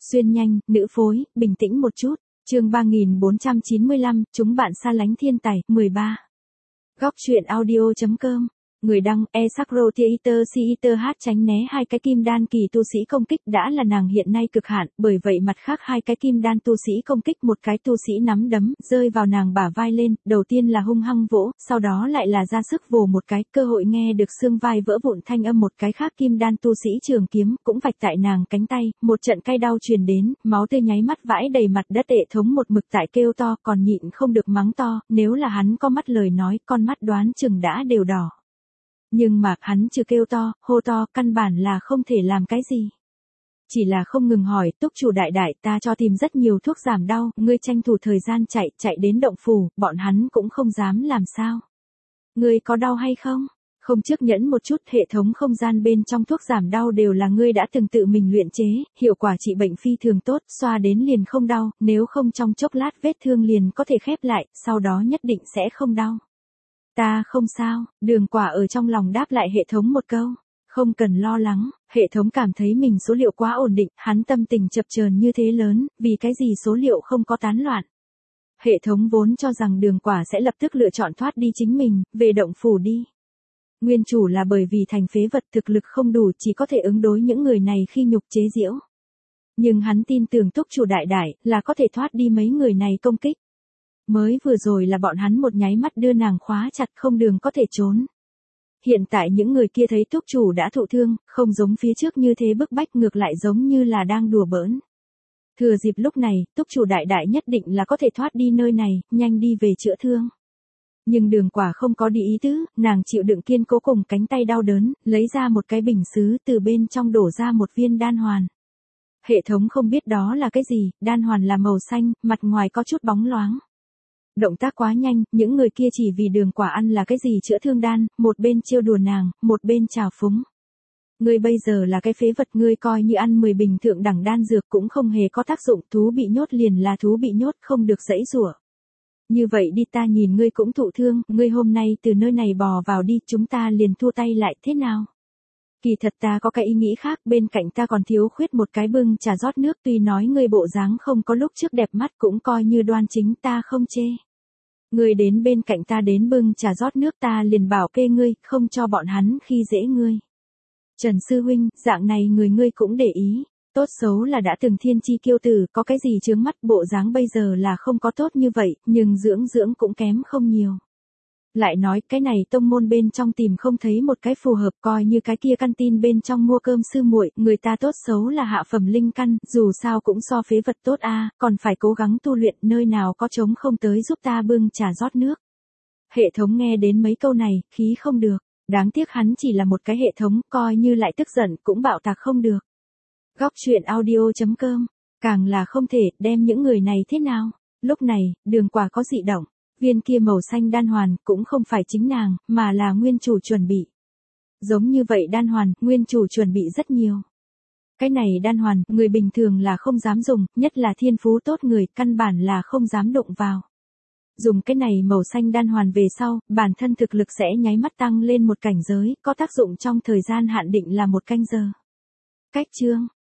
Xuyên nhanh, nữ phối, bình tĩnh một chút. Chương 3495, chúng bạn xa lánh thiên tài, 13. Góc truyện audio.com. Người đăng, Esakro Theater Theater hát tránh né hai cái kim đan kỳ tu sĩ công kích đã là nàng hiện nay cực hạn, bởi vậy mặt khác hai cái kim đan tu sĩ công kích một cái tu sĩ nắm đấm, rơi vào nàng bả vai lên, đầu tiên là hung hăng vỗ, sau đó lại là ra sức vồ một cái, cơ hội nghe được xương vai vỡ vụn thanh âm một cái khác kim đan tu sĩ trường kiếm, cũng vạch tại nàng cánh tay, một trận cay đau truyền đến, máu tươi nháy mắt vãi đầy mặt đất Hệ thống một mực tại kêu to còn nhịn không được mắng to, nếu là hắn có mắt lời nói, con mắt đoán chừng đã đều đỏ. Nhưng mà, hắn chưa kêu to, hô to, căn bản là không thể làm cái gì. Chỉ là không ngừng hỏi, túc chủ đại đại ta cho tìm rất nhiều thuốc giảm đau, ngươi tranh thủ thời gian chạy đến động phủ, bọn hắn cũng không dám làm sao. Ngươi có đau hay không? Không trước nhẫn một chút, hệ thống không gian bên trong thuốc giảm đau đều là ngươi đã từng tự mình luyện chế, hiệu quả trị bệnh phi thường tốt, xoa đến liền không đau, nếu không trong chốc lát vết thương liền có thể khép lại, sau đó nhất định sẽ không đau. Ta không sao, Đường Quả ở trong lòng đáp lại hệ thống một câu. Không cần lo lắng, hệ thống cảm thấy mình số liệu quá ổn định, hắn tâm tình chập chờn như thế lớn, vì cái gì số liệu không có tán loạn. Hệ thống vốn cho rằng Đường Quả sẽ lập tức lựa chọn thoát đi chính mình, về động phủ đi. Nguyên chủ là bởi vì thành phế vật thực lực không đủ chỉ có thể ứng đối những người này khi nhục chế giễu. Nhưng hắn tin tưởng túc chủ đại đại là có thể thoát đi mấy người này công kích. Mới vừa rồi là bọn hắn một nháy mắt đưa nàng khóa chặt không đường có thể trốn. Hiện tại những người kia thấy túc chủ đã thụ thương, không giống phía trước như thế bức bách ngược lại giống như là đang đùa bỡn. Thừa dịp lúc này, túc chủ đại đại nhất định là có thể thoát đi nơi này, nhanh đi về chữa thương. Nhưng Đường Quả không có đi ý tứ, nàng chịu đựng kiên cố cùng cánh tay đau đớn, lấy ra một cái bình sứ từ bên trong đổ ra một viên đan hoàn. Hệ thống không biết đó là cái gì, đan hoàn là màu xanh, mặt ngoài có chút bóng loáng. Động tác quá nhanh, những người kia chỉ vì Đường Quả ăn là cái gì chữa thương đan, một bên trêu đùa nàng, một bên trào phúng. Ngươi bây giờ là cái phế vật, ngươi coi như ăn 10 bình thượng đẳng đan dược cũng không hề có tác dụng, thú bị nhốt liền là thú bị nhốt, không được giãy giụa. Như vậy đi, ta nhìn ngươi cũng thụ thương, ngươi hôm nay từ nơi này bò vào đi, chúng ta liền thua tay lại, thế nào? Kỳ thật ta có cái ý nghĩ khác, bên cạnh ta còn thiếu khuyết một cái bưng trà rót nước, tuy nói ngươi bộ dáng không có lúc trước đẹp mắt cũng coi như đoan chính, ta không chê. Ngươi đến bên cạnh ta đến bưng trà rót nước, ta liền bảo kê ngươi, không cho bọn hắn khi dễ ngươi. Trần sư huynh, dạng này người ngươi cũng để ý. Tốt xấu là đã từng thiên chi kiêu tử, có cái gì chướng mắt, bộ dáng bây giờ là không có tốt như vậy, nhưng dưỡng cũng kém không nhiều. Lại nói, cái này tông môn bên trong tìm không thấy một cái phù hợp, coi như cái kia căn tin bên trong mua cơm sư muội, người ta tốt xấu là hạ phẩm linh căn, dù sao cũng so phế vật tốt a, còn phải cố gắng tu luyện, nơi nào có trống không tới giúp ta bưng trà rót nước. Hệ thống nghe đến mấy câu này, khí không được, đáng tiếc hắn chỉ là một cái hệ thống, coi như lại tức giận cũng bạo tạc không được. Góc truyện audio.com, càng là không thể, đem những người này thế nào? Lúc này, Đường Quả có dị động, viên kia màu xanh đan hoàn, cũng không phải chính nàng, mà là nguyên chủ chuẩn bị. Giống như vậy đan hoàn, nguyên chủ chuẩn bị rất nhiều. Cái này đan hoàn, người bình thường là không dám dùng, nhất là thiên phú tốt người, căn bản là không dám đụng vào. Dùng cái này màu xanh đan hoàn về sau, bản thân thực lực sẽ nháy mắt tăng lên một cảnh giới, có tác dụng trong thời gian hạn định là 1 canh giờ. Cách chương